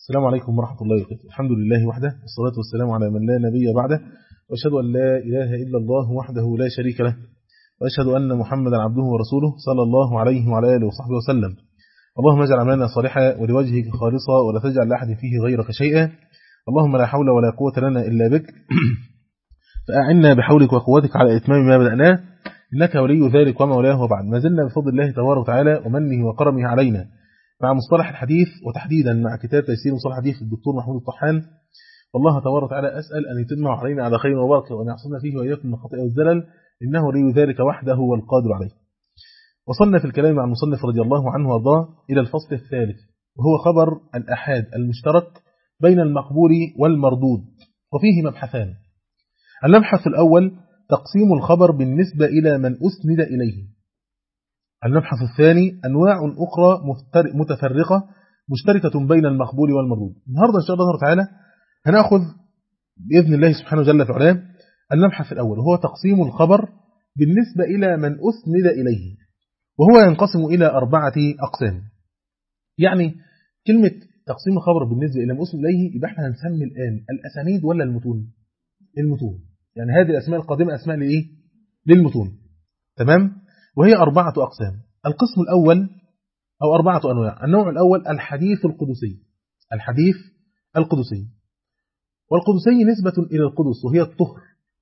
السلام عليكم ورحمة الله وبركاته. الحمد لله وحده والصلاة والسلام على من لا نبي بعده، وأشهد أن لا إله إلا الله وحده لا شريك له، وأشهد أن محمدا عبده ورسوله صلى الله عليه وعلى آله وصحبه وسلم. اللهم اجعل أعمالنا صالحة ولوجهك خالصة ولا تجعل لأحد فيه غيرك شيئا. اللهم لا حول ولا قوة لنا إلا بك فأعنا بحولك وقوتك على إتمام ما بدأناه، إنك ولي ذلك ومولاه. وبعد، ما زلنا بفضل الله تبارك وتعالى ومنه وكرمه علينا مع مصطلح الحديث، وتحديدا مع كتاب تيسير مصطلح الحديث للدكتور محمود الطحان. والله تبارك وتعالى أسأل أن يتم علينا على خير وبركة، وأن يعصمنا فيه وإياكم من الخطأ والزلل، إنه ولي ذلك وحده هو القادر عليه. وصلنا في الكلام مع المصنف رضي الله عنه وارضاه إلى الفصل الثالث، وهو خبر الأحاد المشترك بين المقبول والمردود، وفيه مبحثان. المبحث الأول تقسيم الخبر بالنسبة إلى من أسند إليه. المبحث الثاني أنواع أخرى متفرقة مشتركة بين المقبول والمردود. النهاردة إن شاء الله تعالى هنأخذ بإذن الله سبحانه وجل فعلا المبحث الأول، وهو تقسيم الخبر بالنسبة إلى من أسند إليه، وهو ينقسم إلى 4 أقسام. يعني كلمة تقسيم الخبر بالنسبة إلى من أسند إليه، يبقى احنا هنسمي الآن الأسانيد ولا المتون؟ المتون. يعني هذه الأسماء القادمة أسماء لإيه؟ للمتون. تمام؟ وهي 4 أقسام. القسم الأول أو 4 أنواع. النوع الأول الحديث القدسي. الحديث القدسي، والقدسي نسبة إلى القدس وهي الطهر،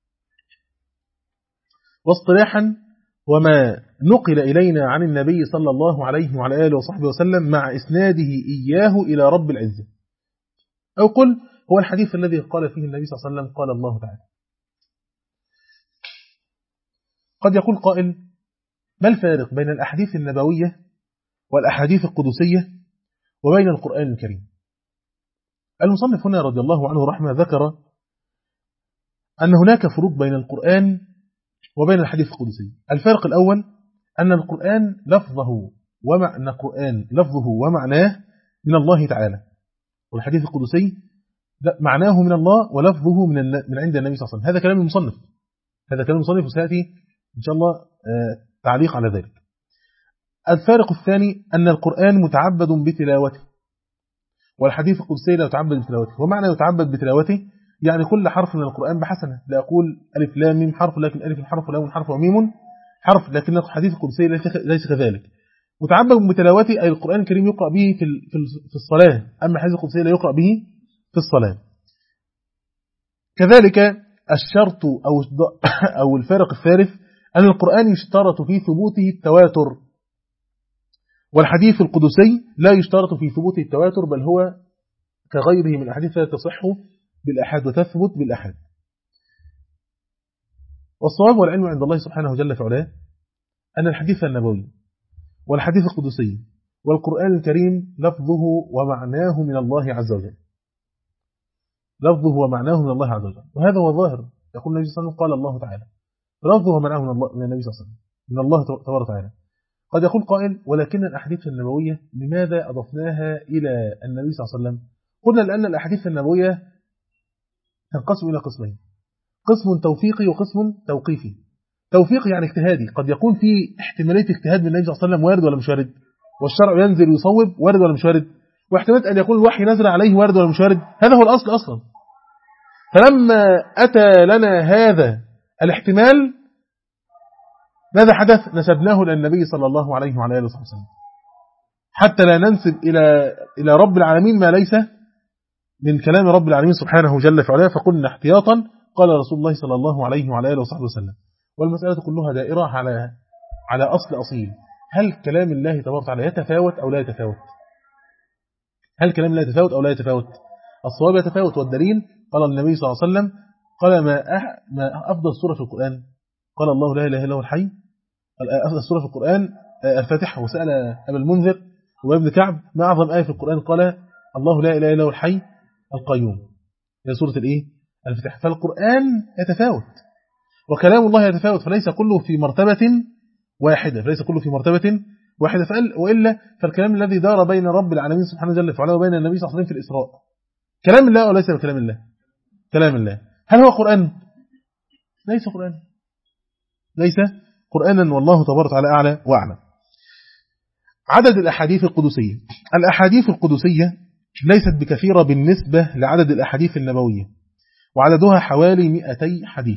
واصطلاحا وما نقل إلينا عن النبي صلى الله عليه وعلى آله وصحبه وسلم مع إسناده إياه إلى رب العزة. أو قل هو الحديث الذي قال فيه النبي صلى الله عليه وسلم قال الله تعالى. قد يقول قائل: ما الفارق بين الأحاديث النبوية والأحاديث القدسية وبين القرآن الكريم؟ المصنف هنا رضي الله عنه رحمه ذكر أن هناك فروق بين القرآن وبين الحديث القدسي. الفرق الأول أن القرآن لفظه ومعناه من الله تعالى، والحديث القدسي معناه من الله ولفظه من عند النبي صلى الله عليه وسلم. هذا كلام المصنف، وسيأتي إن شاء الله تعليق على ذلك. الفارق الثاني أن القرآن متعبد بتلاوته، والحديث القدسي لا يتعبد بتلاوته. ومعنى يتعبد بتلاوته يعني كل حرف من القرآن بحسنة. لا أقول ألف لام ميم حرف، لكن ألف حرف ولام حرف وميم حرف، لكن الحديث القدسي ليس كذلك. متعبد بتلاوته أي القرآن الكريم يقرأ به في الصلاة، أما الحديث القدسي لا يقرأ به في الصلاة. كذلك الشرط أو الفارق الثالث أن القرآن يشترط في ثبوته التواتر، والحديث القدسي لا يشترط في ثبوته التواتر، بل هو كغيره من الأحاديث لا تصح بالأحاد وتثبت بالأحاد. والصواب والعلم عند الله سبحانه وجل فعلا أن الحديث النبوي والحديث القدسي والقرآن الكريم لفظه ومعناه من الله عز وجل. وهذا هو ظاهر. يقول النبي صلى الله عليه وسلم قال الله تعالى، لفظه ومعناه من النبي صلى الله عليه وسلم، من الله تبارك وتعالى. قد يقول قائل: ولكن الأحاديث النبوية لماذا أضفناها إلى النبي صلى الله عليه وسلم؟ قلنا لأن الأحاديث النبوية تنقسم إلى قسمين: قسم توفيقي وقسم توقيفي. توفيقي يعني اجتهادي، قد يكون في احتمالية اجتهاد من النبي صلى الله عليه وسلم، وارد ولا مش وارد؟ والشرع ينزل ويصوب، وارد ولا مش وارد؟ واحتمالات أن يكون الوحي نزل عليه، وارد ولا مش وارد؟ هذا هو الأصل أصلا. فلما أتى لنا هذا الاحتمال ماذا حدث؟ نسبناه إلى النبي صلى الله عليه وعلى آله وسلم، حتى لا ننسب إلى رب العالمين ما ليس من كلام رب العالمين سبحانه جل وعلا. فقلنا احتياطا قال رسول الله صلى الله عليه وعلى آله وسلم. والمسألة كلها دائرة على أصيل: هل كلام الله تبارك وتعالى يتفاوت أو لا يتفاوت؟ الصواب يتفاوت، والدليل قال النبي صلى الله عليه وسلم قال ما أفضل سورة في القرآن؟ قال الله لا إله إلا هو الحي. أفضل سورة في القرآن الفاتحة. وسأل أبا المنذر وابن كعب ما أعظم آية في القرآن؟ قال الله لا إله إلا هو الحي القيوم. هي سورة الفاتحة. فالقرآن يتفاوت وكلام الله يتفاوت، فليس كله في مرتبة واحدة. وإلا فالكلام الذي دار بين رب العالمين سبحانه وتعالى وعلا وبين النبي صلى الله عليه وسلم في الإسراء كلام الله وليس بكلام الله؟ كلام الله. هل هو قرآن؟ ليس قرآنا، والله تبارك وتعالى أعلى وأعلم. عدد الأحاديث القدسية. الأحاديث القدسية ليست بكثيرة بالنسبة لعدد الأحاديث النبوية، وعددها حوالي 200 حديث.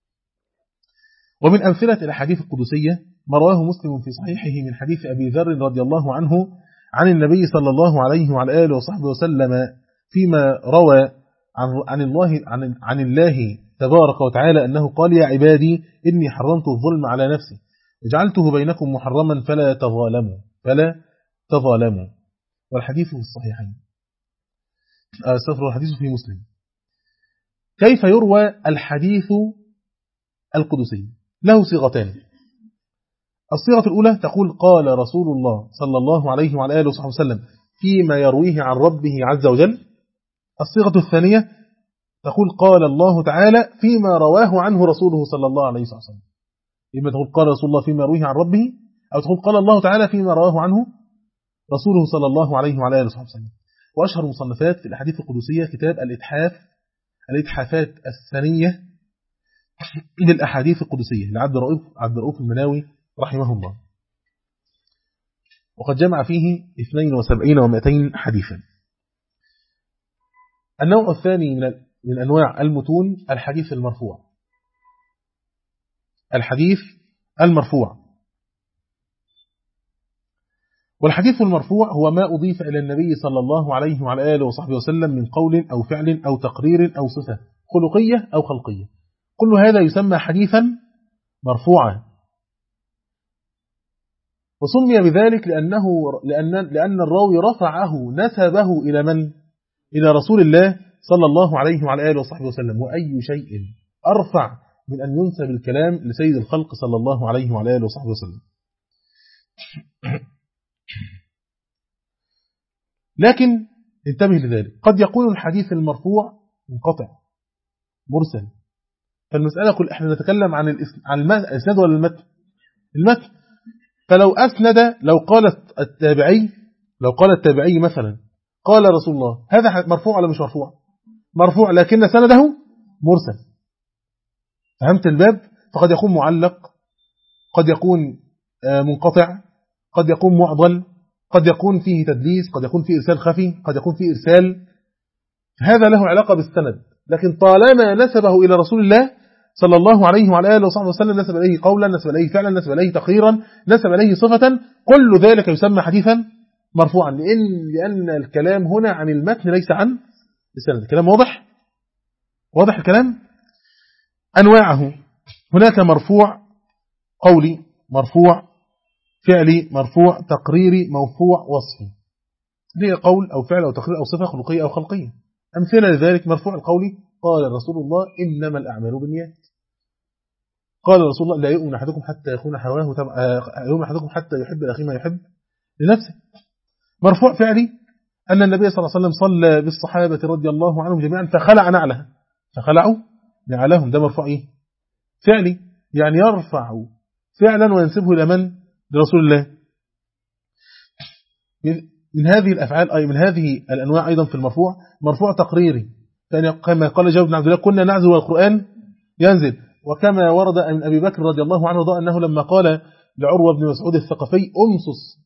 ومن أمثلة الأحاديث القدسية ما رواه مسلم في صحيحه من حديث أبي ذر رضي الله عنه عن النبي صلى الله عليه وعلى آله وصحبه وسلم فيما روى عن الله تبارك وتعالى أنه قال: يا عبادي إني حرمت الظلم على نفسي وجعلته بينكم محرما فلا تظالموا. والحديث في الصحيحين. الحديث في مسلم. كيف يروى الحديث القدسي؟ له صيغتان. الصيغة الأولى تقول: قال رسول الله صلى الله عليه وعلى آله وصحبه وسلم فيما يرويه عن ربه عز وجل. الصيغة الثانية تقول: قال الله تعالى فيما رواه عنه رسوله صلى الله عليه وسلم. إما تقول قال رسول الله فيما يرويه عن ربه، أو تقول قال الله تعالى فيما رواه عنه رسوله صلى الله عليه وعلى آله وسلم. وأشهر مصنفات في الأحاديث القدسية كتاب الإتحافات الثانية للأحاديث القدسية لعبد الرؤوف المناوي رحمه الله، وقد جمع فيه 72 و200 حديثا. النوع الثاني من أنواع المتون الحديث المرفوع. الحديث المرفوع. والحديث المرفوع هو ما أضيف إلى النبي صلى الله عليه وعلى آله وصحبه وسلم من قول أو فعل أو تقرير أو صفة خلقية أو خلقية. كل هذا يسمى حديثا مرفوعا، وسمي بذلك لأن الراوي رفعه نسبه إلى من؟ إلى رسول الله صلى الله عليه وعلى آله وصحبه وسلم. وأي شيء أرفع من أن ينسب الكلام لسيد الخلق صلى الله عليه وعلى آله وصحبه وسلم. لكن انتبه لذلك، قد يكون الحديث المرفوع منقطع مرسل. فالمسألة احنا نتكلم عن الإسناد ولا المتن. فلو أسند، لو قال التابعي مثلا قال رسول الله، هذا مرفوع ولا مش مرفوع؟ مرفوع، لكن سنده مرسل. فهمت الباب؟ فقد يكون معلق، قد يكون منقطع، قد يكون معضل، قد يكون فيه تدليس، قد يكون فيه إرسال خفي، قد يكون فيه إرسال. هذا له علاقة بالسند. لكن طالما نسبه إلى رسول الله صلى الله عليه وعلى آله وصحبه وسلم، نسب إليه قولا، نسب إليه فعلا، نسب إليه تقريرا، نسب إليه صفة، كل ذلك يسمى حديثا مرفوعا، لأن الكلام هنا عن المتن ليس عن السند. الكلام واضح الكلام. أنواعه: هناك مرفوع قولي، مرفوع فعلي، مرفوع تقريري، مرفوع وصفي. هي قول أو فعل أو تقرير أو صفة خلقية أو خلقية. أمثلة لذلك: مرفوع القولي: قال رسول الله إنما الأعمال بالنيات. قال رسول الله: لا يؤمن أحدكم حتى يكون هواه يؤمن أحدكم حتى يحب لأخيه ما يحب لنفسه. مرفوع فعلي: أن النبي صلى الله عليه وسلم صلى بالصحابة رضي الله عنهم جميعا فخلعوا نعلهم. ده مرفوع إيه؟ فعلي، يعني يرفع فعلا وينسبه إلى من؟ لرسول الله. من هذه الأفعال أي من هذه الأنواع أيضا في المرفوع مرفوع تقريري، كما قال جابر بن عبد الله: كنا نعزو والقرآن ينزل. وكما ورد من أبي بكر رضي الله عنه أنه لما قال لعروة بن مسعود الثقفي: أمسس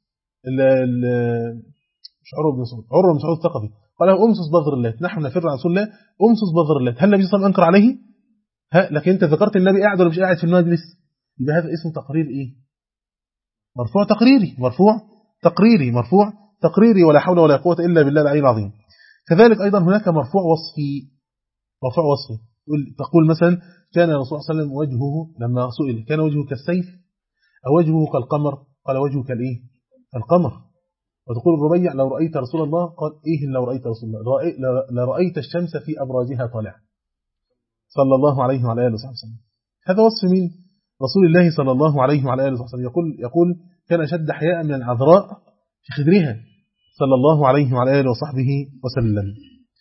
مش عروة بن مسعود، عروة بن مسعود الثقفي، قال له: أمسس بذر الله، نحن نفر عن رسول الله، أمسس بذر الله. هل النبي صلى الله عليه وسلم أنكر عليه؟ لكن أنت ذكرت النبي قاعد ولا مش قاعد في المجلس؟ يبقى هذا اسمه تقرير إيه؟ مرفوع تقريري. مرفوع تقريري، ولا حول ولا قوة إلا بالله العلي العظيم. كذلك أيضا هناك مرفوع وصفي. تقول مثلا: كان الرسول صلى الله عليه وسلم وجهه لما سئل كان وجهه كالسيف أو وجهه كالقمر؟ قال: وجهه كالإيه؟ القمر. وتقول الربيع: لو رأيت رسول الله، قال: إيه لو رأيت رسول الله؟ لرأيت الشمس في أبراجها طالعة، صلى الله عليه وعلى آله وسلم. هذا وصف مين؟ رسول الله صلى الله عليه وعلى آله وسلم. يقول: كان أشد حياء من العذراء في خدرها، صلى الله عليه وعلى آله وصحبه وسلم.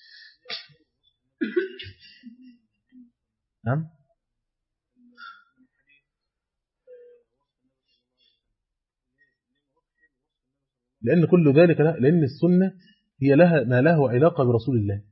نعم. لأن كل ذلك لأن السنة هي لها ما له علاقة برسول الله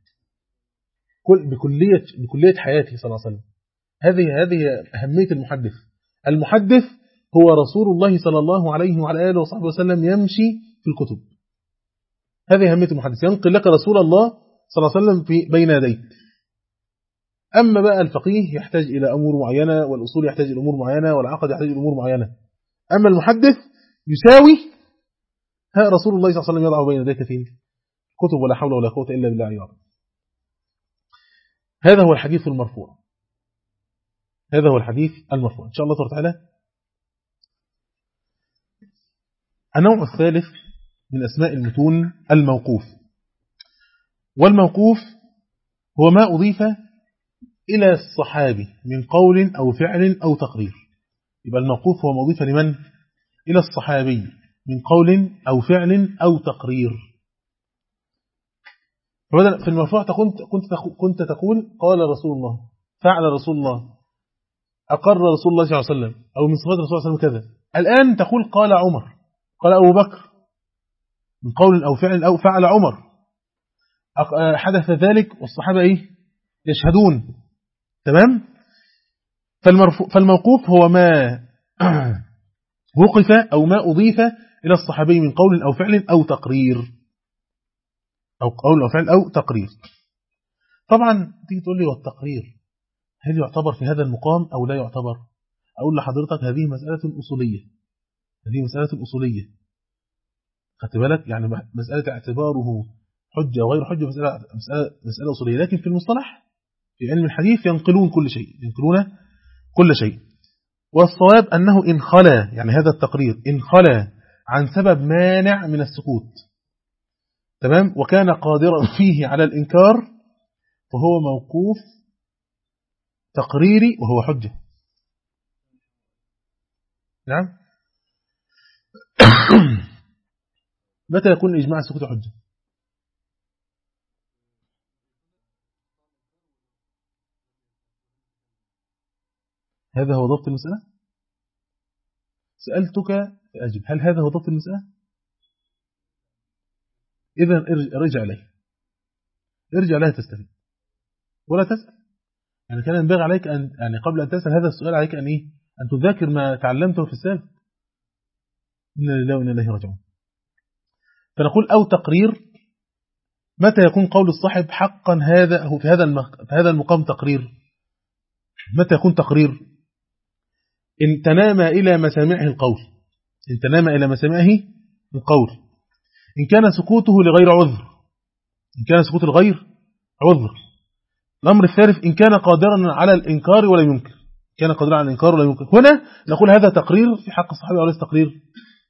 بكلية حياته صلى الله عليه وسلم. هذه أهمية المحدث هو رسول الله صلى الله عليه وعلى آله وصحبه وسلم يمشي في الكتب. هذه أهمية المحدث، ينقل لك رسول الله صلى الله عليه وسلم في بين يديك. أما بقى الفقيه يحتاج إلى أمور معينة، والأصول يحتاج إلى أمور معينة، والعقد يحتاج إلى أمور معينة. أما المحدث يساوي رسول الله صلى الله عليه وسلم يضع بين يديك فيه كتب، ولا حول ولا قوة إلا بالله يا رب. هذا هو الحديث المرفوع، هذا هو الحديث المرفوع إن شاء الله تعالى. النوع الثالث من أسماء المتون الموقوف. والموقوف هو ما أضيف إلى الصحابي من قول أو فعل أو تقرير. يبقى الموقوف هو ما أضيف لمن؟ إلى الصحابي من قول أو فعل أو تقرير. في المرفوع كنت تقول قال رسول الله، فعل رسول الله، أقر رسول الله صلى الله عليه وسلم، أو من صفات رسول الله صلى الله عليه وسلم كذا. الآن تقول قال عمر، قال أبو بكر، من قول أو فعل أو فعل عمر، حدث ذلك والصحابة يشهدون. تمام. فالموقوف هو ما وقف أو ما أضيف إلى الصحابي من قول أو فعل أو تقرير، أو قول أو فعل أو تقرير. طبعا تيجي تقول لي والتقرير هل يعتبر في هذا المقام أو لا يعتبر؟ أقول لحضرتك هذه مسألة أصولية، هذه مسألة أصولية، خدت بالك؟ يعني مسألة اعتباره حجة وغير حجة مسألة أصولية. لكن في المصطلح في علم الحديث ينقلون كل شيء، ينقلون كل شيء. والصواب أنه إن خلا، يعني هذا التقرير إن خلا عن سبب مانع من السكوت، تمام، وكان قادرا فيه على الإنكار، فهو موقوف تقريري وهو حجة. نعم. متى يكون الإجماع السكوت حجة؟ هذا هو ضبط المسألة. سألتك فأجب، هل هذا هو ضبط المسألة؟ إذن ارجع إليه، ارجع إليه تستفيد ولا تسأل. يعني كان ينبغي عليك أن، يعني قبل أن تسأل هذا السؤال عليك أن أن تذاكر ما تعلمته في السابق. إنا لله وإنا إليه راجعون. فنقول أو تقرير، متى يكون قول الصاحب حقا هذا هو في هذا المقام تقرير؟ متى يكون تقرير؟ إن تنام إلى مسامعه القول، إن تنام إلى مسامعه القول، إن كان سكوته لغير عذر، إن كان سكوت الغير عذر. الأمر الثالث إن كان قادرا على الإنكار ولا ينكر، كان قادرا على الإنكار ولا ينكر. هنا نقول هذا تقرير في حق الصحابة وليس تقرير.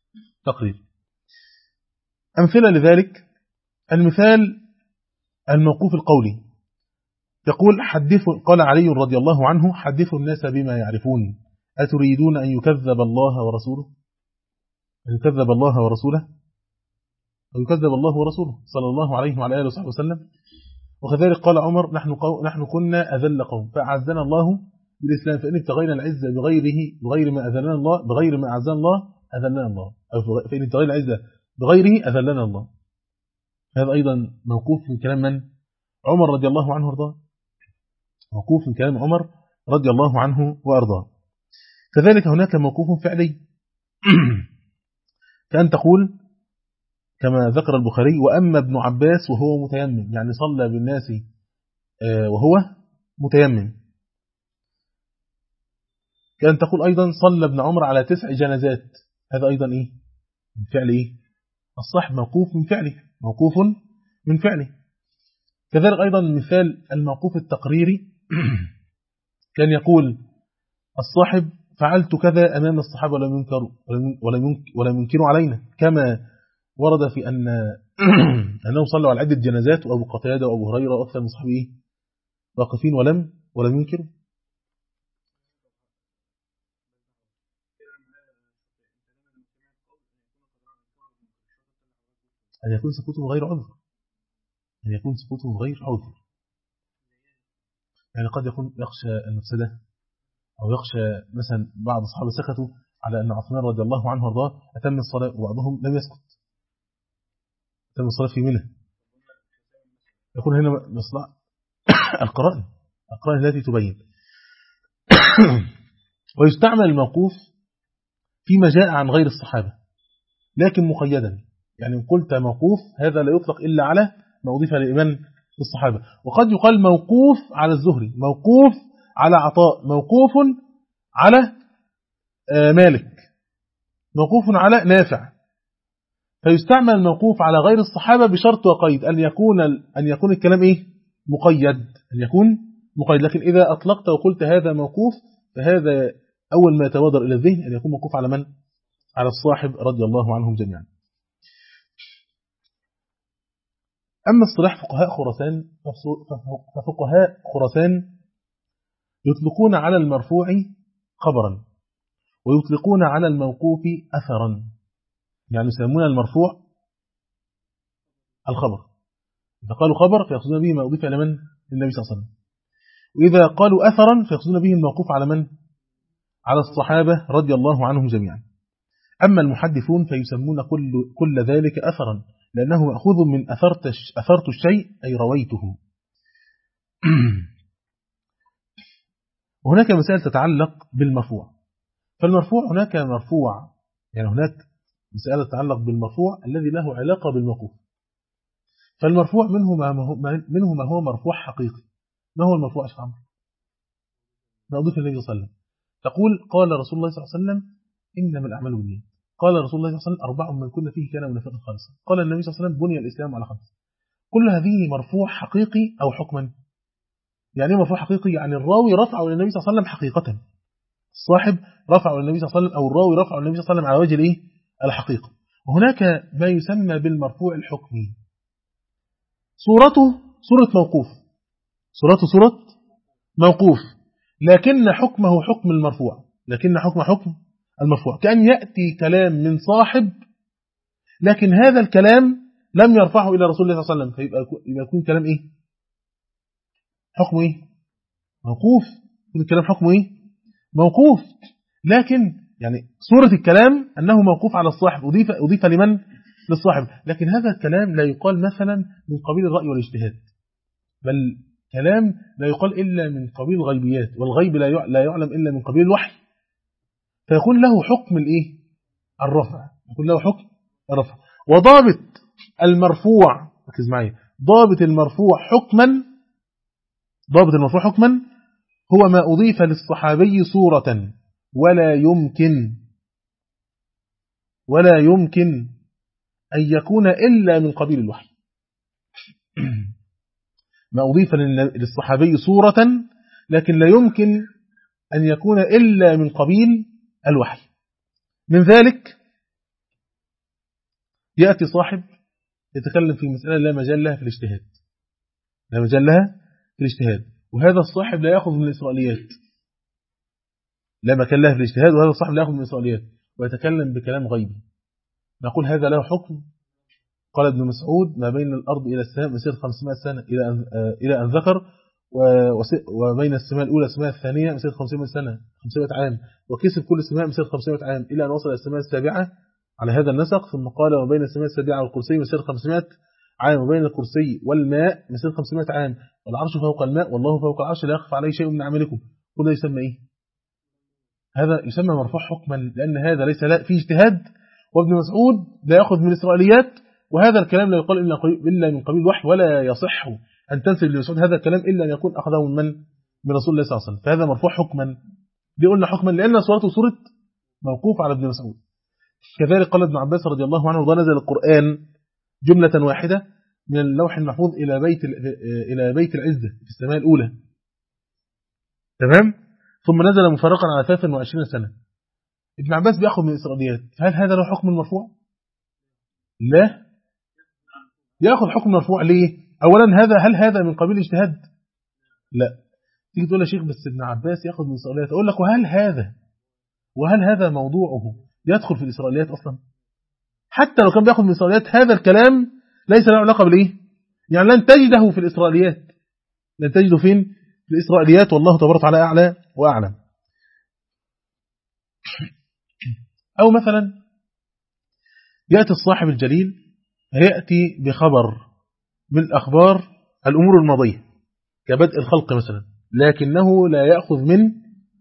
أمثلة لذلك، المثال الموقوف القولي، يقول قال علي رضي الله عنه حدثوا الناس بما يعرفون، أتريدون أن يكذب الله ورسوله، أن يكذب الله ورسوله، أو يكذب الله ورسوله صلى الله عليه وعلى آله وصحبه وسلم. وكذلك قال عمر نحن كنا أذل قوم فأعزنا الله بالإسلام، فإن ابتغينا العزة بغير ما أذلنا الله، بغير ما أعزنا الله أذلنا الله، أو فإن ابتغينا العزة بغيره أذلنا الله. هذا أيضا موقوف من كلام من؟ عمر رضي الله عنه وارضاه، موقوف من كلام عمر رضي الله عنه وأرضاه. كذلك هناك موقوف فعلي كأن تقول كما ذكر البخاري وأما ابن عباس وهو متيمم، يعني صلى بالناس وهو متيمم. كأن تقول أيضا صلى ابن عمر على 9 جنازات، هذا أيضا من فعل الصح، موقوف من فعله، موقوف من فعله. كذلك أيضا مثال الموقوف التقريري كان يقول الصاحب فعلت كذا أمام الصحابة ولم ينكروا علينا، كما ورد في أنهم صلوا على عدة جنازات، وأبو قتادة وأبو هريرة وأكثر من صحابه واقفين ولم ينكروا. أن يكون سكوته غير عذر، أن يكون سكوته غير عذر، يعني قد يكون يخشى المفسدة، أو يخشى مثلا بعض الصحابة سكتوا على أن عثمان رضي الله عنه وارضاه أتم الصلاة، وبعضهم لم يسكت، أتم الصلاة في منى. يكون هنا مصلحة القرائن التي تبين. ويستعمل الموقوف فيما جاء عن غير الصحابة لكن مقيدا، يعني إن قلت موقوف هذا لا يطلق إلا على ما أضيف للإمام الصحابة. وقد يقال موقوف على الزهري، موقوف على عطاء، موقوف على مالك، موقوف على نافع. فيستعمل الموقوف على غير الصحابة بشرط وقيد أن يكون الكلام مقيد، أن يكون مقيد. لكن إذا أطلقت وقلت هذا موقوف فهذا أول ما يتبادر إلى الذهن أن يكون موقوف على من؟ على الصاحب رضي الله عنهم جميعا. أما اصطلاح فقهاء خراسان، ففقهاء خراسان يطلقون على المرفوع خبرا ويطلقون على الموقوف أثرا، يعني يسمون المرفوع الخبر. إذا قالوا خبر فيقصدون به ما أضيف إلى من؟ النبي صلى الله عليه وسلم. وإذا قالوا أثرا فيقصدون به الموقوف على من؟ على الصحابة رضي الله عنهم جميعا. أما المحدثون فيسمون كل ذلك أثرا، لأنه مأخوذ من أثرت الشيء أي رويته. وهناك مسائل تتعلق بالمرفوع. فالمرفوع هناك مرفوع، يعني هناك مسألة تتعلق بالمرفوع الذي له علاقة بالموقوف. فالمرفوع منه ما هو مرفوع حقيقي. ما هو المرفوع يا عمرو؟ ما أضيف النبي صلى الله عليه وسلم. تقول قال رسول الله صلى الله عليه وسلم إنما الأعمال بالنيات. قال رسول الله صلى الله عليه وسلم 4 من كن فيه كان منافقا خالصا. قال النبي صلى الله عليه وسلم بني الإسلام على 5. كل هذه مرفوع حقيقي أو حكما. يعني مرفوع حقيقي يعني الراوي رفعه للنبي صلى الله عليه وسلم حقيقة، الصاحب رفعه للنبي صلى الله عليه وسلم أو الراوي رفعه للنبي صلى الله عليه وسلم على وجه الحقيقة. وهناك ما يسمى بالمرفوع الحكمي، صورته صورة موقوف، صورته صورة موقوف، لكن حكمه حكم المرفوع، لكن حكم المرفوع. كأن يأتي كلام من صاحب لكن هذا الكلام لم يرفعه إلى رسول الله صلى الله عليه وسلم، فيبقى يكون كلام حكمه موقوف. يكون الكلام حكمه موقوف، لكن يعني صورة الكلام أنه موقوف على الصاحب، أضيف لمن؟ للصاحب. لكن هذا الكلام لا يقال مثلا من قبيل الرأي والاجتهاد، بل كلام لا يقال إلا من قبيل الغيبيات، والغيب لا يعلم إلا من قبيل الوحي، فيكون له حكم الرفع، يكون له حكم الرفع. وضابط المرفوع، ركز معي، ضابط المرفوع حكما هو ما أضيف للصحابي صورة ولا يمكن أن يكون إلا من قبيل الوحي. ما أضيف للصحابي صورة لكن لا يمكن أن يكون إلا من قبيل الوحي. من ذلك يأتي صاحب يتكلم في مسألة لا مجال لها في الاجتهاد، لا مجال لها في الاجتهاد، وهذا الصاحب لا يأخذ من الإسرائيليات، لا مكان لها في الاجتهاد، وهذا الصاحب لا يأخذ من الإسرائيليات ويتكلم بكلام غيبي. نقول هذا له حكم. قال ابن مسعود ما بين الأرض إلى السماء مسيرة 500 سنة إلى أن ذكر، وبين السماء الأولى السماء الثانية مسيرة 500 سنة 500 عام، وكسب كل سماء مسيرة 500 عام إلى أن وصل إلى السماء السابعة على هذا النسق. ثم قال وبين السماء السابعة والكرسي مسيرة 500 عام، وبين الكرسي والماء مسيرة 500 عام، والعرش فوق الماء والله فوق العرش لا يخفى عليه شيء من عملكم. كل يسمى هذا يسمى مرفوع حكما، لأن هذا ليس فيه اجتهاد، وابن مسعود لا يأخذ من الإسرائيليات، وهذا الكلام لا يقال إلا من قبيل الوحي، ولا يصح أن تنسب لابن مسعود هذا الكلام إلا أن يكون أخذه من رسول الله صلى الله عليه وسلم. فهذا مرفوع حكما. قلنا حكما لأن صورته صورة موقوف على ابن مسعود. كذلك قال ابن عباس رضي الله عنه ونزل القرآن جملة واحدة من اللوح المحفوظ إلى بيت العزة في السماء الأولى، تمام، ثم نزل مفرقا على 23 سنة. ابن عباس بيأخذ من الإسرائيليات، هل هذا له حكم المرفوع؟ لا، يأخذ حكم مرفوع. ليه؟ أولا هل هذا من قبيل اجتهاد؟ لا. تيجي تقول يا شيخ بس ابن عباس يأخذ من الإسرائيليات، أقول لك وهل هذا موضوعه يدخل في الإسرائيليات أصلا؟ حتى لو كان بيأخذ من الإسرائيليات هذا الكلام ليس له علاقة بالإيه؟ يعني لن تجده في الإسرائيليات، لن تجده فين؟ في الإسرائيليات، والله تبارك وتعالى أعلى وأعلم. أو مثلا يأتي الصاحب الجليل يأتي بخبر من أخبار الأمور الماضية كبدء الخلق مثلا، لكنه لا يأخذ من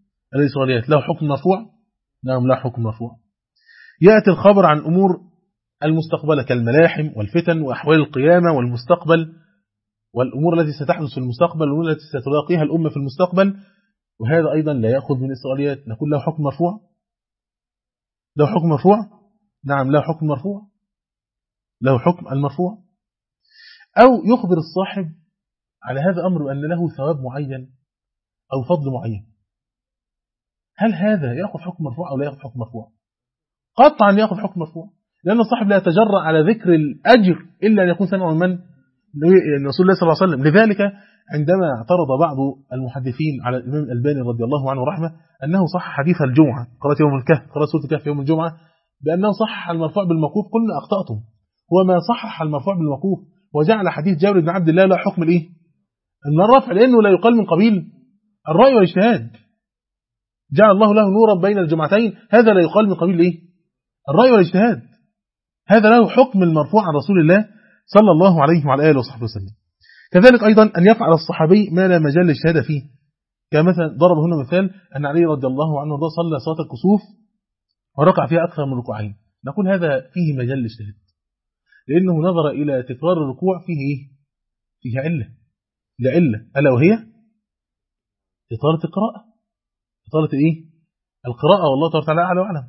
الإسرائيليات، له حكم مرفوع؟ نعم لا حكم مرفوع. يأتي الخبر عن أمور المستقبل كالملاحم والفتن وأحوال القيامة والمستقبل والأمور التي ستحدث في المستقبل والأمور التي ستلاقيها الأمة في المستقبل، وهذا أيضا لا يأخذ من الإسرائيليات. نقول له حكم مرفوع؟ له حكم مرفوع؟ نعم له حكم مرفوع، له حكم المرفوع. أو يخبر الصاحب على هذا الأمر بأن له ثواب معين أو فضل معين، هل هذا يأخذ حكم مرفوع أو لا يأخذ حكم مرفوع؟ قطعا يأخذ حكم مرفوع، لأن الصاحب لا يتجرأ على ذكر الأجر إلا أن يكون سمع من رسول الله صلى الله عليه وسلم. لذلك عندما اعترض بعض المحدثين على الإمام الألباني رضي الله عنه ورحمه أنه صح حديث الجمعة، قرأت يوم الكهف، قرأت سورة الكهف يوم الجمعة، بأنه صحح المرفوع بالموقوف، قلنا أخطأتم، وما صحح المرفوع بالموقوف وجعل حديث جابر بن عبد الله لا حكم الإيه؟ الرفع، لأنه لا يقال من قبيل الرأي والاجتهاد. جعل الله له نورا بين الجمعتين، هذا لا يقال من قبيل إيه؟ الرأي والاجتهاد، هذا له حكم المرفوع عن رسول الله صلى الله عليه وعلى آله وصحبه وسلم. كذلك أيضا أن يفعل الصحابي ما لا مجال للشهادة فيه، كمثلا ضرب هنا مثال أن علي رضي الله عنه صلى صلاة الكسوف وركع فيها أكثر من ركوعين، نقول هذا فيه مجال للشهادة، لأنه نظر إلى تكرار الركوع فيه إيه؟ فيه علة ألا وهي إطالة القراءة، إطالة إيه؟ القراءة، والله تعالى أعلى وأعلم.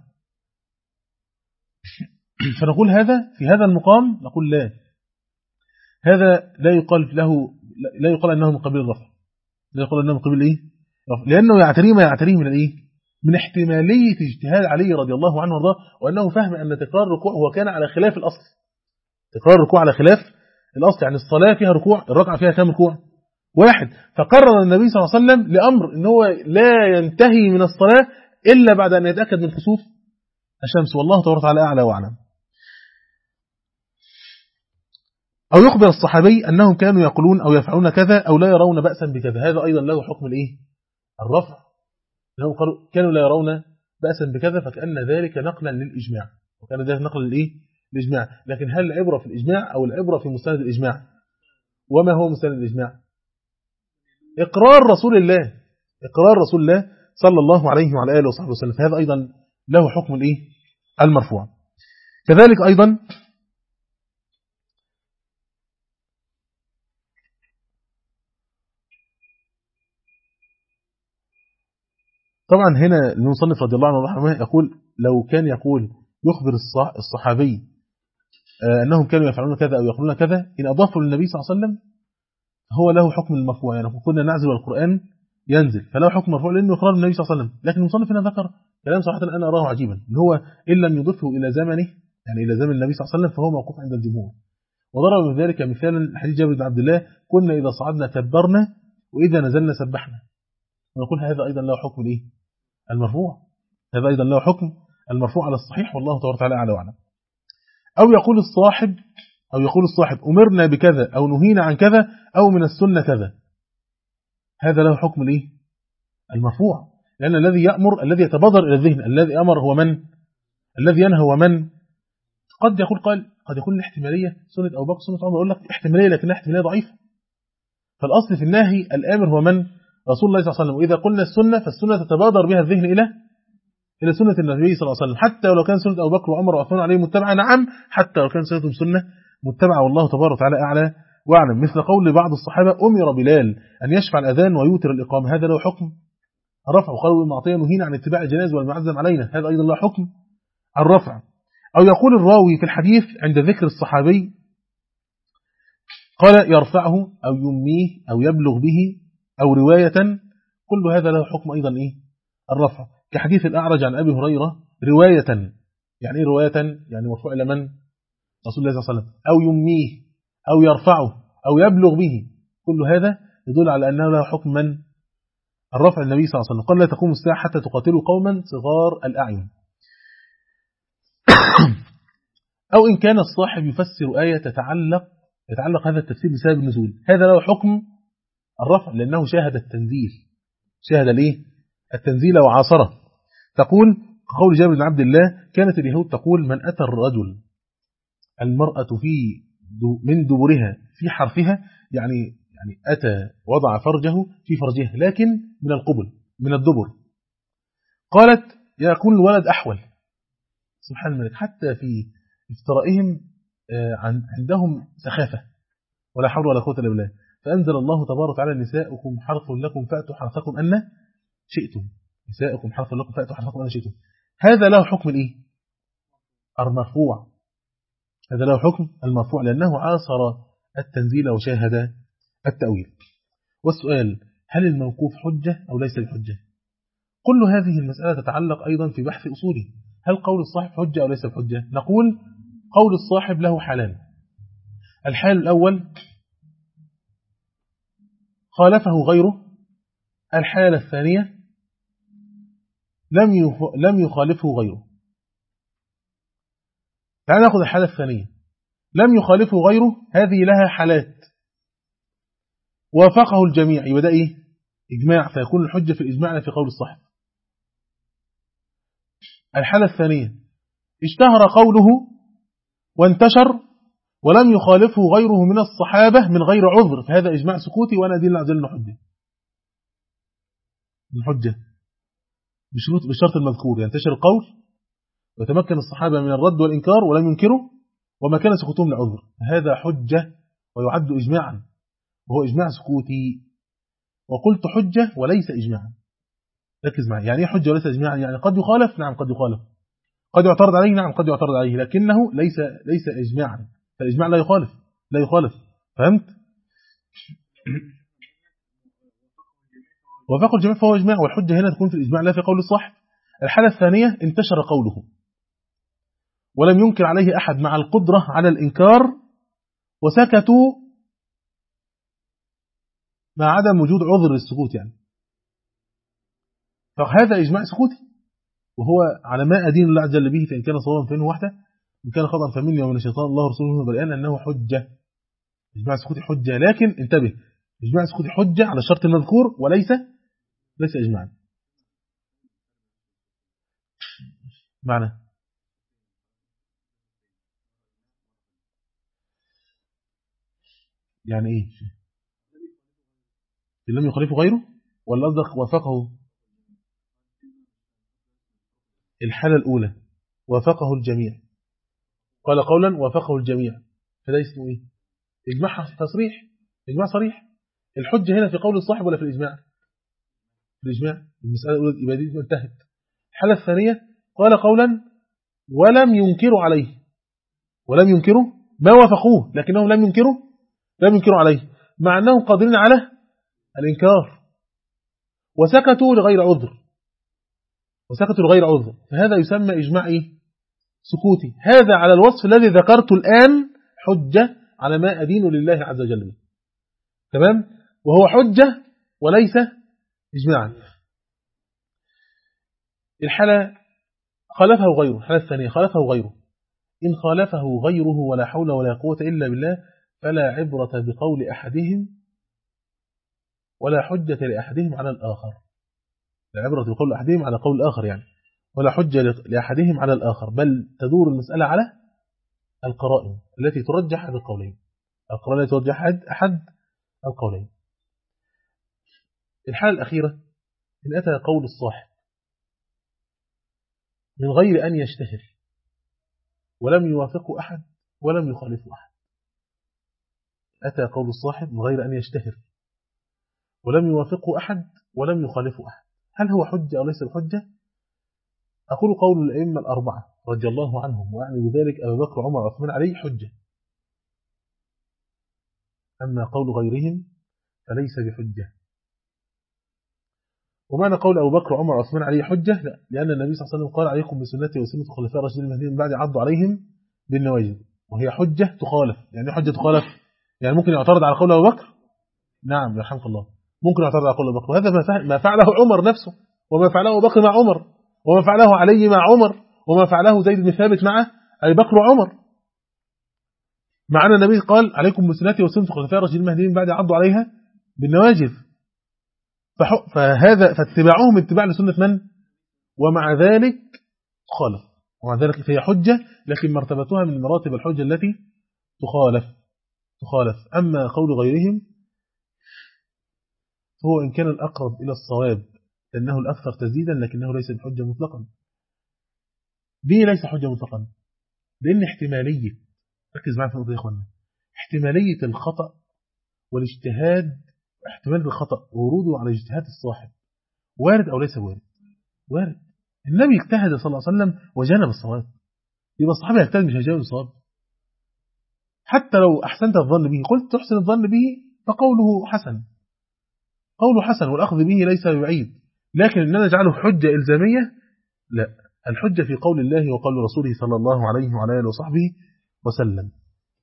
فنقول هذا في هذا المقام نقول لا، هذا لا يقال له، لا يقال أنه من قبيل الرفع، لا يقال أنه من قبيل إيه؟ رفع، لأنه يعتريه ما يعتريه من الإيه؟ من احتمالية اجتهاد علي رضي الله عنه وارضاه، وأنه فهم أن تكرار الركوع هو كان على خلاف الأصل، تكرار الركوع على خلاف الأصل، يعني الصلاة فيها ركوع، الركعة فيها كم ركوع؟ واحد. فقرر النبي صلى الله عليه وسلم لأمر إن هو لا ينتهي من الصلاة إلا بعد أن يتأكد من خسوف الشمس، والله تبارك وتعالى أعلى وأعلم. أو يخبر الصحابي أنهم كانوا يقولون أو يفعلون كذا أو لا يرون بأسا بكذا، هذا أيضا له حكم الإيه؟ الرفع، لأنهم كانوا لا يرون بأسا بكذا، فكأن ذلك نقلا للإجماع، وكان ذلك نقلا للإيه؟ الإجماع. لكن هل العبرة في الإجماع أو العبرة في مستند الإجماع؟ وما هو مستند الإجماع؟ إقرار رسول الله، إقرار رسول الله صلى الله عليه وعلى آله وصحبه وسلم، فهذا أيضا له حكم الإيه؟ المرفوع. كذلك أيضا طبعا هنا المصنف رضي الله عنه ورحمه يقول لو كان يقول يخبر الصحابي أنهم كانوا يفعلون كذا أو يقولون كذا، إن أضافوا للنبي صلى الله عليه وسلم هو له حكم المرفوع، يعني كنا نعزل والقرآن ينزل، فله حكم مرفوع لأنه إقرار النبي صلى الله عليه وسلم. لكن المصنف هنا ذكر كلام صراحة أنا أراه عجيبا، إن هو إن لم يضفه إلى زمنه، يعني إلى زمن النبي صلى الله عليه وسلم، فهو موقوف عند الجمهور. وضرب بذلك مثالا حديث جابر بن عبد الله: كنا إذا صعدنا كبرنا وإذا نزلنا سبحنا. ونقول هذا أيضا له حكم الإيه؟ المرفوع، هذا أيضا له حكم المرفوع على الصحيح، والله تبارك وتعالى أعلى وأعلم. أو يقول الصاحب أمرنا بكذا أو نهينا عن كذا أو من السنة كذا، هذا له حكم الإيه؟ المرفوع، لأن الذي يأمر، الذي يتبادر إلى الذهن، الذي أمر هو من؟ الذي ينهى هو من؟ قد يقول قال قد يكون الاحتمالية سنة أبو بكر سنة عمر، أقول لك احتمالية لكنها احتمالية ضعيفة. فالأصل في النهي الآمر هو من؟ رسول الله صلى الله عليه وسلم. وإذا قلنا السنة فالسنة تتبادر بها الذهن إلى سنة النبي صلى الله عليه وسلم، حتى ولو كان سنة أبو بكر وعمر وعثمان عليه متبعة، نعم، حتى لو كان سنتهم سنة متبعة، والله تبارك وتعالى أعلى وأعلم. مثل قول بعض الصحابة: أمر بلال أن يشفع الأذان ويوتر الإقامة، هذا له حكم الرفع. وقالوا المعطية نهينا عن اتباع الجنائز والمعزم علينا، هذا أيضا له حكم الرفع. أو يقول الراوي في الحديث عند ذكر الصحابي قال يرفعه أو يميه أو يبلغ به أو رواية، كل هذا له حكم أيضا إيه؟ الرفع. كحديث الأعرج عن أبي هريرة رواية، يعني إيه رواية؟ يعني مرفوع إلى من؟ رسول الله صلى الله عليه وسلم. أو يميه أو يرفعه أو يبلغ به، كل هذا يدل على أنه له حكم من؟ الرفع. النبي صلى الله عليه وسلم قال: لا تقوم الساعة حتى تقاتلوا قوما صغار الأعين. أو إن كان الصاحب يفسر آية يتعلق هذا التفسير بسبب النزول، هذا له حكم الرفع، لأنه شاهد التنزيل، شاهد ليه؟ التنزيل وعاصره. تقول قول جابر بن عبد الله: كانت اليهود تقول: من أتى الرجل المرأة من دبرها في حرفها، يعني أتى وضع فرجه في فرجها، لكن من القبل، من الدبر. قالت: يكون الولد أحول. سبحان الملك، حتى في افترائهم عندهم سخافة ولا حول ولا قوة إلا بالله. فأنزل الله تبارك وتعالى نساؤكم حرث لكم فأتوا حرثكم أن شئتم. نساؤكم حرث لكم فأتوا حرثكم أن شئتم. هذا له حكم الإيه؟ المرفوع. هذا له حكم المرفوع لأنه عاصر التنزيل وشاهد التأويل. والسؤال: هل الموقوف حجة أو ليس بحجة؟ كل هذه المسألة تتعلق أيضا في بحث أصوله. هل قول الصاحب حجة أو ليس بحجة؟ نقول قول الصاحب له حالان. الحال الأول خالفه غيره. الحالة الثانية لم يخالفه غيره. تعال نأخذ الحالة الثانية. لم يخالفه غيره، هذه لها حالات وافقه الجميع، يبقى ده إيه؟ إجماع، فيكون الحجة في الإجماع في قول الصاحب. الحالة الثانية اشتهر قوله وانتشر ولم يخالفه غيره من الصحابة من غير عذر، فهذا إجماع سكوتي وأنا أدين عز وجل حجة. الحجة بشرط المذكور، ينتشر القول ويتمكن الصحابة من الرد والإنكار ولم ينكروا وما كان سكوتهم لعذر، هذا حجة ويعد إجماعا وهو إجماع سكوتي. وقلت حجة وليس إجماعا. ركز معي، يعني إيه حجة وليس إجماعا؟ يعني قد يخالف، نعم قد يخالف، قد يعترض عليه، نعم قد يعترض عليه، لكنه ليس إجماعا. فالإجماع لا يخالف. فهمت؟ وفق الجميع فهو إجماع، والحجة هنا تكون في الإجماع لا في قول الصاحب. الحالة الثانية انتشر قوله ولم ينكر عليه أحد مع القدرة على الإنكار وسكتوا مع عدم وجود عذر للسكوت يعني، فهذا إجماع سكوتي وهو على ما أدين الله عز وجل به، فإن كان صوابا فإنه وحده، إن كان خطأ فمني ومن الشيطان، الله ورسوله بريئان أنه حجة. إجماع سكوتي حجة، لكن انتبه، إجماع سكوتي حجة على الشرط المذكور ليس إجماعا. معنى يعني إيه؟ لم يخالفه غيره ولا قصدك وافقه؟ الحالة الأولى وافقه الجميع، قال قولا وافقه الجميع، فده اسمه إيه؟ إجماع تصريح، إجماع صريح. الحجة هنا في قول الصاحب ولا في الإجماع؟ في الإجماع. المسألة الأولى يبقى دي انتهت. الحالة الثانية قال قولا ولم ينكروا عليه، ولم ينكروا ما وافقوه لكنهم لم ينكروا عليه مع أنهم قادرين على الإنكار وسكتوا لغير عذر، فهذا يسمى إجماع إيه؟ سكوتي. هذا على الوصف الذي ذكرته الآن حجة على ما أدين لله عز وجل، تمام؟ وهو حجة وليس إجماعا. الحالة خالفه غيره، الحالة الثانية خالفه غيره. إن خالفه غيره ولا حول ولا قوة إلا بالله فلا عبرة بقول أحدهم ولا حجة لأحدهم على الآخر. لا عبرة بقول أحدهم على قول الآخر يعني، ولا حجة لأحدهم على الآخر، بل تدور المسألة على القرائن التي ترجح أحد القولين، القرائن التي ترجح أحد القولين. الحالة الأخيرة إن أتى قول الصاحب من غير أن يشتهر ولم يوافق أحد ولم يخالف أحد. أتى قول الصاحب من غير أن يشتهر ولم يوافق أحد ولم يخالف أحد، هل هو حجة أو ليس بحجة؟ أقول قول الأئمة الأربعة رضي الله عنهم، وأعني بذلك أبو بكر وعمر وعثمان عليه حجة، أما قول غيرهم فليس بحجة. ومعنى قول أبو بكر وعمر وعثمان عليه حجة لا، لأن النبي صلى الله عليه وسلم قال عليكم بسنتي وسنة الخلفاء الراشدين المهديين من بعد عضوا عليهم بالنواجذ، وهي حجة تخالف. يعني حجة تخالف يعني ممكن يعترض على قول أبو بكر، نعم يرحمك الله، ممكن يعترض على قول أبو بكر، وهذا ما فعله عمر نفسه، وما فعله أبو بكر مع عمر، وما فعله علي مع عمر، وما فعله زيد بن ثابت مع أبي بكر وعمر. معنا النبي قال عليكم بسنتي وسنة الخلفاء الراشدين المهديين من بعد عضوا عليها بالنواجذ، فهذا فاتباعهم اتباع لسنة من؟ ومع ذلك خالف، ومع ذلك فهي حجة، لكن مرتبتها من مراتب الحجة التي تخالف. أما قول غيرهم هو إن كان الأقرب إلى الصواب لأنه الأكثر تزيدا، لكنه ليس بحجة مطلقا. دي ليس حجة مطلقا، لأن احتمالية، ركز معايا في النقطة دي يا إخوانا، احتمالية الخطأ والاجتهاد، احتمال الخطأ وروده على اجتهاد الصاحب وارد أو ليس وارد؟ وارد. النبي اجتهد صلى الله عليه وسلم وجانب الصواب، يبقى الصحابة يجتهد مش هيجاوب الصواب. حتى لو أحسنت الظن به، قلت تحسن الظن به، فقوله حسن، قوله حسن والأخذ به ليس بعيد. لكن أننا نجعله حجة إلزامية، لا، الحجة في قول الله وقول رسوله صلى الله عليه وعلى آله وصحبه وسلم.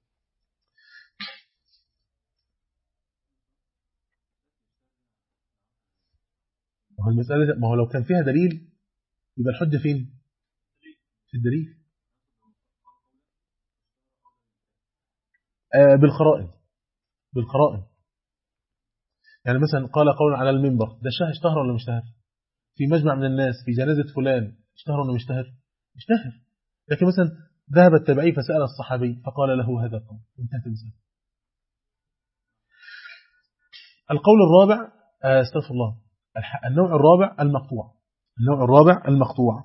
وهو المسألة، ما هو لو كان فيها دليل يبقى الحجة فين؟ في الدليل. بالقرائن، بالقرائن. يعني مثلا قال قول على المنبر، ده اشتهر ولا مش اشتهر؟ في مجمع من الناس في جنازة فلان، اشتهر ولا مش اشتهر؟ اشتهر. لكن مثلا ذهب التابعي فسأل الصحابي فقال له هذا القول، انتهت المسألة. القول الرابع، استغفر الله، النوع الرابع المقطوع. النوع الرابع المقطوع.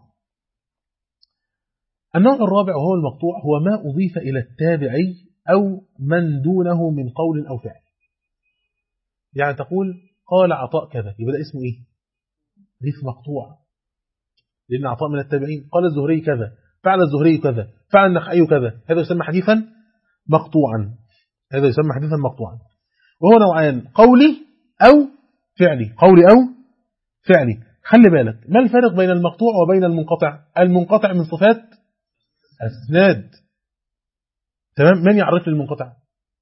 النوع الرابع وهو المقطوع هو ما أضيف إلى التابعي أو من دونه من قول أو فعل. يعني تقول قال عطاء كذا، يبقى ده اسمه إيه؟ حديث مقطوع، لأن عطاء من التابعين. قال الزهري كذا، فعل الزهري كذا، فعل النخعي كذا، هذا يسمى حديثا مقطوعا. هذا يسمى حديثا مقطوعا. وهو نوعان، قولي أو فعلي. قولي أو فعلي. خلي بالك، ما الفرق بين المقطوع وبين المنقطع؟ المنقطع من صفات الاسناد. تمام. من يعرف لي المنقطع؟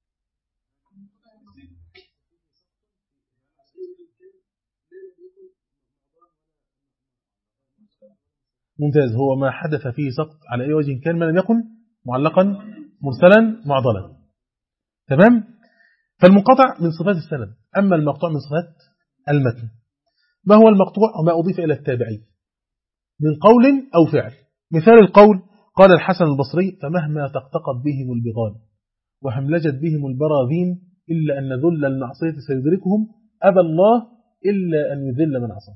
ممتاز. هو ما حدث فيه سقط على أي وجه كان، ما لم يكن معلقا مرسلا معضلا. تمام. فالمنقطع من صفات السند، أما المقطوع من صفات المتن. ما هو المقطوع؟ وما أضيف إلى التابعي من قول أو فعل. مثال القول، قال الحسن البصري فمهما تقتقب بهم البغال وهملجت بهم البراذين إلا أن ذل المعصية سيدركهم أبى الله إلا أن يذل من عصاه.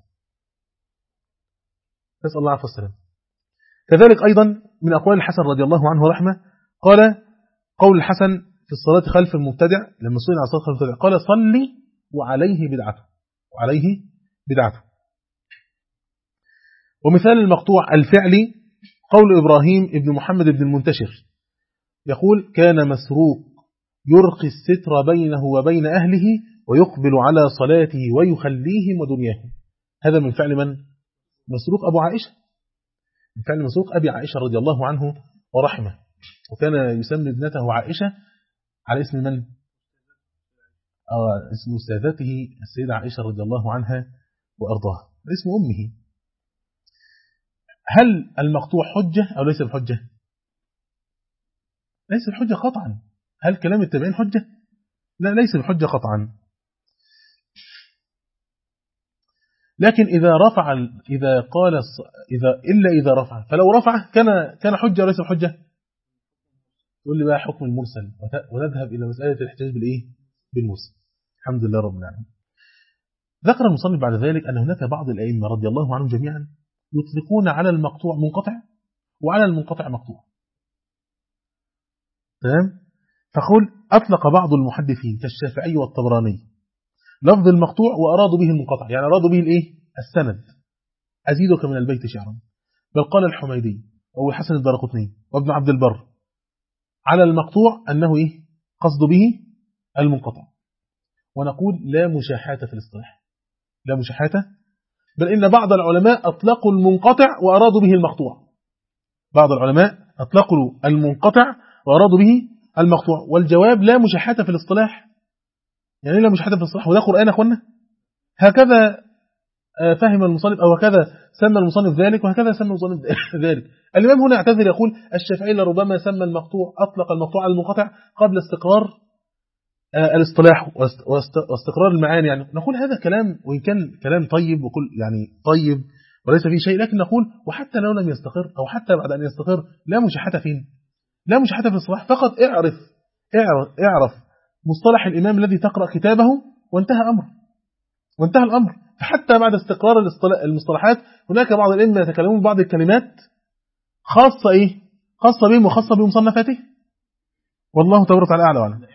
نسأل الله عفو والسلام. كذلك أيضا من أقوال الحسن رضي الله عنه ورحمه، قال قول الحسن في الصلاة خلف المبتدع، لما سئل عن صلاة خلف المبتدع قال صلي وعليه بدعته، وعليه بدعته. ومثال المقطوع الفعلي قول إبراهيم ابن محمد بن المنتشر، يقول كان مسروق يرقي الستر بينه وبين أهله ويقبل على صلاته ويخليهم ودنياهم. هذا من فعل من؟ مسروق أبو عائشة، من فعل مسروق أبي عائشة رضي الله عنه ورحمه. وكان يسمي ابنته عائشة على اسم من؟ اسم أستاذته السيدة عائشة رضي الله عنها وأرضاها، اسم أمه. هل المقطوع حجة أو ليس بحجة؟ ليس بحجة قطعا. هل كلام التابعين حجة؟ لا، ليس بحجة قطعا. لكن إذا رفع، إذا قال إلا إذا رفع، فلو رفع كان حجة وليس بحجة. تقول لي بقى حكم المرسل، ونذهب إلى مسألة الاحتجاج بالإيه؟ بالمرسل. الحمد لله رب العالمين. ذكر المصنف بعد ذلك أن هناك بعض الأئمة رضي الله عنهم جميعا يطلقون على المقطوع منقطع وعلى المنقطع مقطوع. تمام. فقل أطلق بعض المحدثين كالشافعي والطبراني لفظ المقطوع وأرادوا به المنقطع، يعني أرادوا به الإيه؟ السند. أزيدك من البيت شعرا. بل قال الحميدي وحسن الدرقطني وابن عبد البر على المقطوع أنه إيه؟ قصد به المنقطع. ونقول لا مشاحة في الاصطلاح، لا مشاحة، بل إن بعض العلماء أطلقوا المنقطع وأرادوا به المقطوع. بعض العلماء أطلقوا المنقطع وأرادوا به المقطوع. والجواب لا مشاحة في الاصطلاح. يعني لا مشاحة في الاصطلاح، وده قرآن أخوانا. هكذا فهم المصنف، أو هكذا سمى المصنف ذلك، وهكذا سمى المصنف ذلك. الإمام هنا يعتذر يقول الشافعي لربما سمى المقطوع، أطلق المقطوع على المنقطع قبل استقرار الاصطلاح واستقرار المعاني. يعني نقول هذا كلام، وإن كان كلام طيب وكل يعني طيب وليس فيه شيء، لكن نقول وحتى لو لم يستقر أو حتى بعد أن يستقر لا مشاحة فين؟ لا مشاحة في الاصطلاح. فقط اعرف مصطلح الإمام الذي تقرأ كتابه وانتهى الأمر. فحتى بعد استقرار المصطلحات هناك بعض الأئمة يتكلمون بعض الكلمات خاصة خاصة بهم وخاصة بمصنفاته، والله تبارك وتعالى أعلى وأعلم.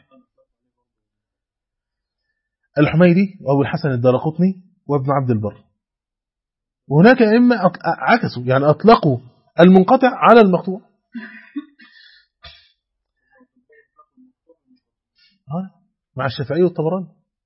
الحميدي وأبو الحسن الدارقطني وابن عبد البر. وهناك أئمة عكسوا، يعني أطلقوا المنقطع على المقطوع. مع الشافعي والطبراني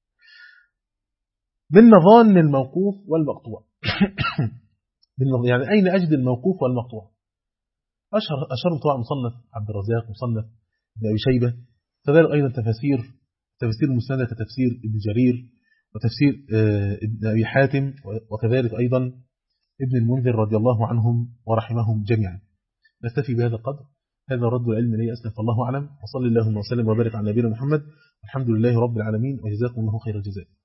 بالنظام للموقوف والمقطوع. يعني أين أجد الموقوف والمقطوع؟ أشهر طبعا مصنف عبد الرزاق، مصنف ابن أبي شيبة، كذلك أيضا تفسير المسندة كتفسير ابن جرير، وتفسير ابن أبي حاتم، وكذلك أيضا ابن المنذر رضي الله عنهم ورحمهم جميعا. نكتفي بهذا القدر. هذا رد العلم لي أسلف، الله أعلم، وصلى اللهم وسلم وبارك على نبينا محمد. الحمد لله رب العالمين، وجزاكم الله خير الجزاء.